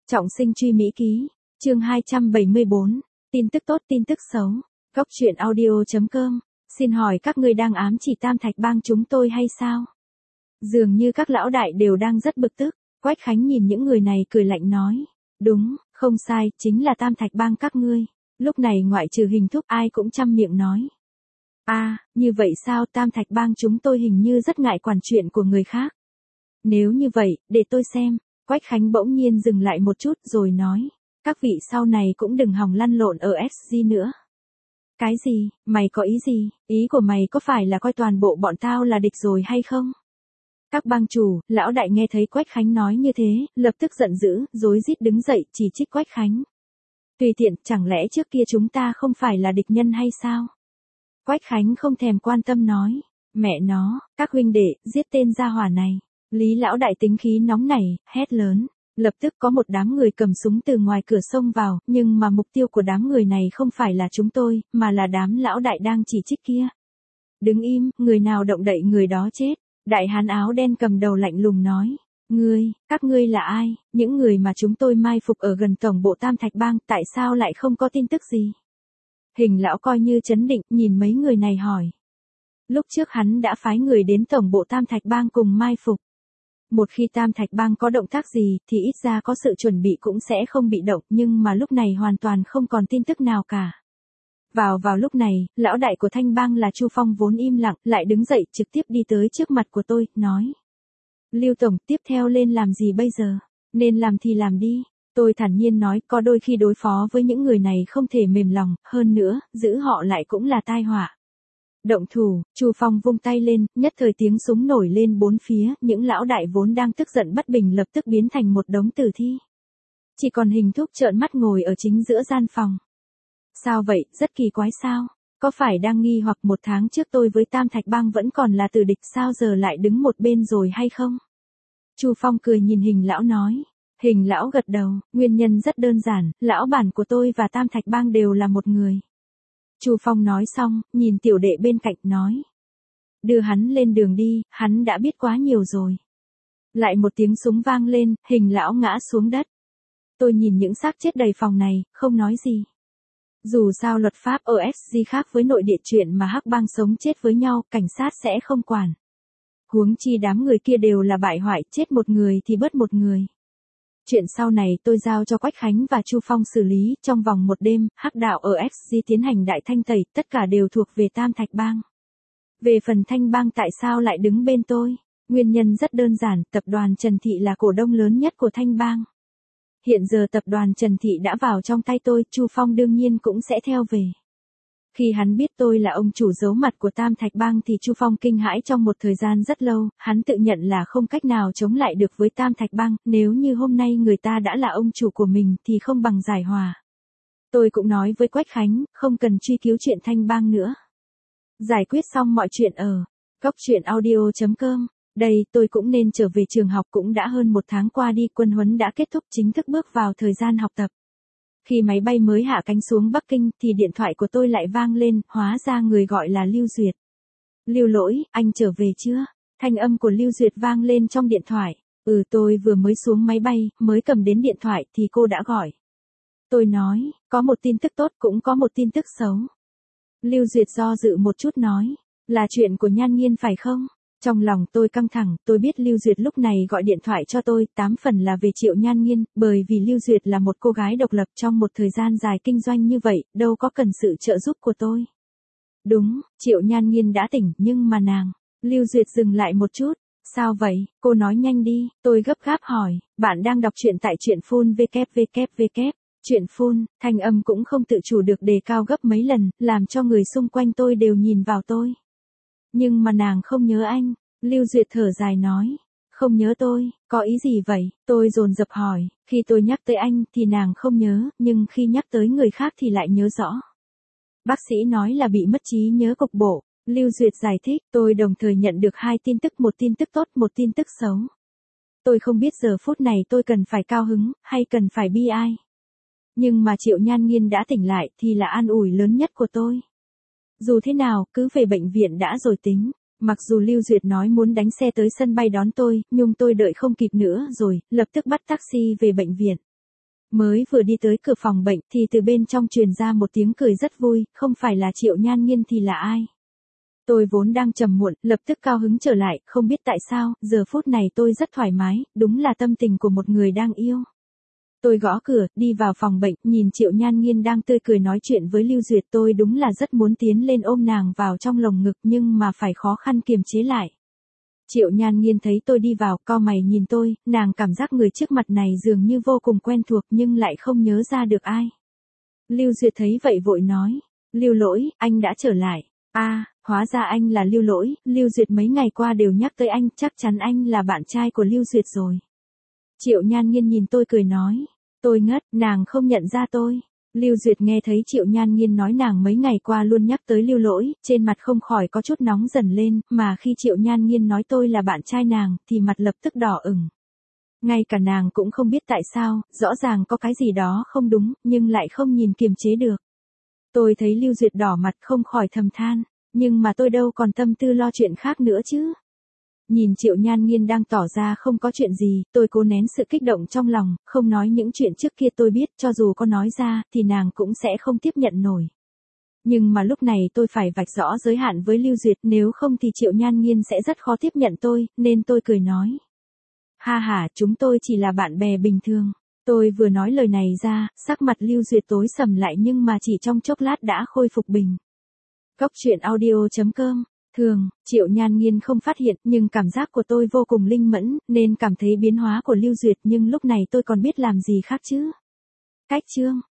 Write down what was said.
Trọng sinh truy Mỹ ký, chương 274, tin tức tốt tin tức xấu, góc truyện audio.com, xin hỏi các ngươi đang ám chỉ Tam Thạch Bang chúng tôi hay sao? Dường như các lão đại đều đang rất bực tức, Quách Khánh nhìn những người này cười lạnh nói, đúng, không sai, chính là Tam Thạch Bang các ngươi. Lúc này ngoại trừ Hình Thúc ai cũng trăm miệng nói. Như vậy sao Tam Thạch Bang chúng tôi hình như rất ngại quản chuyện của người khác. Nếu như vậy, để tôi xem. Quách Khánh bỗng nhiên dừng lại một chút rồi nói, các vị sau này cũng đừng hòng lăn lộn ở SG nữa. Cái gì, mày có ý gì, ý của mày có phải là coi toàn bộ bọn tao là địch rồi hay không? Các bang chủ, lão đại nghe thấy Quách Khánh nói như thế, lập tức giận dữ, rối rít đứng dậy chỉ trích Quách Khánh. Tùy tiện, chẳng lẽ trước kia chúng ta không phải là địch nhân hay sao? Quách Khánh không thèm quan tâm nói, mẹ nó, các huynh đệ, giết tên gia hỏa này. Lý lão đại tính khí nóng nảy, hét lớn. Lập tức có một đám người cầm súng từ ngoài cửa xông vào, nhưng mà mục tiêu của đám người này không phải là chúng tôi, mà là đám lão đại đang chỉ trích kia. Đứng im, người nào động đậy người đó chết. Đại hán áo đen cầm đầu lạnh lùng nói. Các ngươi là ai, những người mà chúng tôi mai phục ở gần tổng bộ Tam Thạch Bang, tại sao lại không có tin tức gì? Hình lão coi như trấn định, nhìn mấy người này hỏi. Lúc trước hắn đã phái người đến tổng bộ Tam Thạch Bang cùng mai phục. Một khi Tam Thạch Bang có động tác gì, thì ít ra có sự chuẩn bị cũng sẽ không bị động, nhưng mà lúc này hoàn toàn không còn tin tức nào cả. Vào lúc này, lão đại của Thanh Bang là Chu Phong vốn im lặng, lại đứng dậy trực tiếp đi tới trước mặt của tôi, nói. Lưu Tổng, tiếp theo lên làm gì bây giờ? Nên làm thì làm đi. Tôi thản nhiên nói, có đôi khi đối phó với những người này không thể mềm lòng, hơn nữa, giữ họ lại cũng là tai họa. Động thủ, Chu Phong vung tay lên, nhất thời tiếng súng nổi lên bốn phía, những lão đại vốn đang tức giận bất bình lập tức biến thành một đống tử thi. Chỉ còn Hình Thúc trợn mắt ngồi ở chính giữa gian phòng. Sao vậy, rất kỳ quái sao? Có phải đang nghi hoặc một tháng trước tôi với Tam Thạch Bang vẫn còn là tử địch sao giờ lại đứng một bên rồi hay không? Chu Phong cười nhìn Hình lão nói. Hình lão gật đầu, nguyên nhân rất đơn giản, lão bản của tôi và Tam Thạch Bang đều là một người. Chu Phong nói xong, nhìn tiểu đệ bên cạnh nói. Đưa hắn lên đường đi, hắn đã biết quá nhiều rồi. Lại một tiếng súng vang lên, Hình lão ngã xuống đất. Tôi nhìn những xác chết đầy phòng này, không nói gì. Dù sao luật pháp ở SG khác với nội địa chuyện mà hắc bang sống chết với nhau, cảnh sát sẽ không quản. Huống chi đám người kia đều là bại hoại, chết một người thì bớt một người. Chuyện sau này tôi giao cho Quách Khánh và Chu Phong xử lý, trong vòng một đêm, hắc đạo ở SG tiến hành đại thanh tẩy, tất cả đều thuộc về Tam Thạch Bang. Về phần Thanh Bang tại sao lại đứng bên tôi? Nguyên nhân rất đơn giản, tập đoàn Trần Thị là cổ đông lớn nhất của Thanh Bang. Hiện giờ tập đoàn Trần Thị đã vào trong tay tôi, Chu Phong đương nhiên cũng sẽ theo về. Khi hắn biết tôi là ông chủ giấu mặt của Tam Thạch Bang thì Chu Phong kinh hãi trong một thời gian rất lâu, hắn tự nhận là không cách nào chống lại được với Tam Thạch Bang, nếu như hôm nay người ta đã là ông chủ của mình thì không bằng giải hòa. Tôi cũng nói với Quách Khánh, không cần truy cứu chuyện Thanh Bang nữa. Giải quyết xong mọi chuyện ở góc truyện audio.com. Đây, tôi cũng nên trở về trường học, cũng đã hơn một tháng qua đi, quân huấn đã kết thúc, chính thức bước vào thời gian học tập. Khi máy bay mới hạ cánh xuống Bắc Kinh thì điện thoại của tôi lại vang lên, hóa ra người gọi là Lưu Duyệt. Lưu Lỗi, anh trở về chưa? Thanh âm của Lưu Duyệt vang lên trong điện thoại. Tôi vừa mới xuống máy bay, mới cầm đến điện thoại thì cô đã gọi. Tôi nói, có một tin tức tốt cũng có một tin tức xấu. Lưu Duyệt do dự một chút nói, là chuyện của Nhan Nghiên phải không? Trong lòng tôi căng thẳng, tôi biết Lưu Duyệt lúc này gọi điện thoại cho tôi, 8 phần là về Triệu Nhan Nghiên, bởi vì Lưu Duyệt là một cô gái độc lập trong một thời gian dài kinh doanh như vậy, đâu có cần sự trợ giúp của tôi. Đúng, Triệu Nhan Nghiên đã tỉnh, nhưng mà nàng. Lưu Duyệt dừng lại một chút. Sao vậy, cô nói nhanh đi, tôi gấp gáp hỏi, bạn đang đọc truyện tại truyện phun www. Truyện phun, thanh âm cũng không tự chủ được đề cao gấp mấy lần, làm cho người xung quanh tôi đều nhìn vào tôi. Nhưng mà nàng không nhớ anh, Lưu Duyệt thở dài nói. Không nhớ tôi, có ý gì vậy? Tôi dồn dập hỏi, khi tôi nhắc tới anh thì nàng không nhớ, nhưng khi nhắc tới người khác thì lại nhớ rõ. Bác sĩ nói là bị mất trí nhớ cục bộ, Lưu Duyệt giải thích, tôi đồng thời nhận được hai tin tức, một tin tức tốt, một tin tức xấu. Tôi không biết giờ phút này tôi cần phải cao hứng, hay cần phải bi ai. Nhưng mà Triệu Nhan Nghiên đã tỉnh lại thì là an ủi lớn nhất của tôi. Dù thế nào, cứ về bệnh viện đã rồi tính. Mặc dù Lưu Duyệt nói muốn đánh xe tới sân bay đón tôi, nhưng tôi đợi không kịp nữa rồi, lập tức bắt taxi về bệnh viện. Mới vừa đi tới cửa phòng bệnh thì từ bên trong truyền ra một tiếng cười rất vui, không phải là Triệu Nhan Nghiên thì là ai. Tôi vốn đang trầm muộn, lập tức cao hứng trở lại, không biết tại sao, giờ phút này tôi rất thoải mái, đúng là tâm tình của một người đang yêu. Tôi gõ cửa, đi vào phòng bệnh, nhìn Triệu Nhan Nghiên đang tươi cười nói chuyện với Lưu Duyệt, tôi đúng là rất muốn tiến lên ôm nàng vào trong lồng ngực nhưng mà phải khó khăn kiềm chế lại. Triệu Nhan Nghiên thấy tôi đi vào, cau mày nhìn tôi, nàng cảm giác người trước mặt này dường như vô cùng quen thuộc nhưng lại không nhớ ra được ai. Lưu Duyệt thấy vậy vội nói, Lưu Lỗi, anh đã trở lại. Hóa ra anh là Lưu Lỗi, Lưu Duyệt mấy ngày qua đều nhắc tới anh, chắc chắn anh là bạn trai của Lưu Duyệt rồi. Triệu Nhan Nghiên nhìn tôi cười nói, tôi ngất, nàng không nhận ra tôi. Lưu Duyệt nghe thấy Triệu Nhan Nghiên nói nàng mấy ngày qua luôn nhắc tới Lưu Lỗi, trên mặt không khỏi có chút nóng dần lên, mà khi Triệu Nhan Nghiên nói tôi là bạn trai nàng, thì mặt lập tức đỏ ửng. Ngay cả nàng cũng không biết tại sao, rõ ràng có cái gì đó không đúng, nhưng lại không nhìn kiềm chế được. Tôi thấy Lưu Duyệt đỏ mặt không khỏi thầm than, nhưng mà tôi đâu còn tâm tư lo chuyện khác nữa chứ. Nhìn Triệu Nhan Nghiên đang tỏ ra không có chuyện gì, tôi cố nén sự kích động trong lòng, không nói những chuyện trước kia tôi biết, cho dù có nói ra, thì nàng cũng sẽ không tiếp nhận nổi. Nhưng mà lúc này tôi phải vạch rõ giới hạn với Lưu Duyệt, nếu không thì Triệu Nhan Nghiên sẽ rất khó tiếp nhận tôi, nên tôi cười nói. Ha ha, chúng tôi chỉ là bạn bè bình thường. Tôi vừa nói lời này ra, sắc mặt Lưu Duyệt tối sầm lại nhưng mà chỉ trong chốc lát đã khôi phục bình. Góc truyện audio.com. Thường, Triệu Nhan Nghiên không phát hiện, nhưng cảm giác của tôi vô cùng linh mẫn, nên cảm thấy biến hóa của Lưu Duyệt, nhưng lúc này tôi còn biết làm gì khác chứ. Cách chương.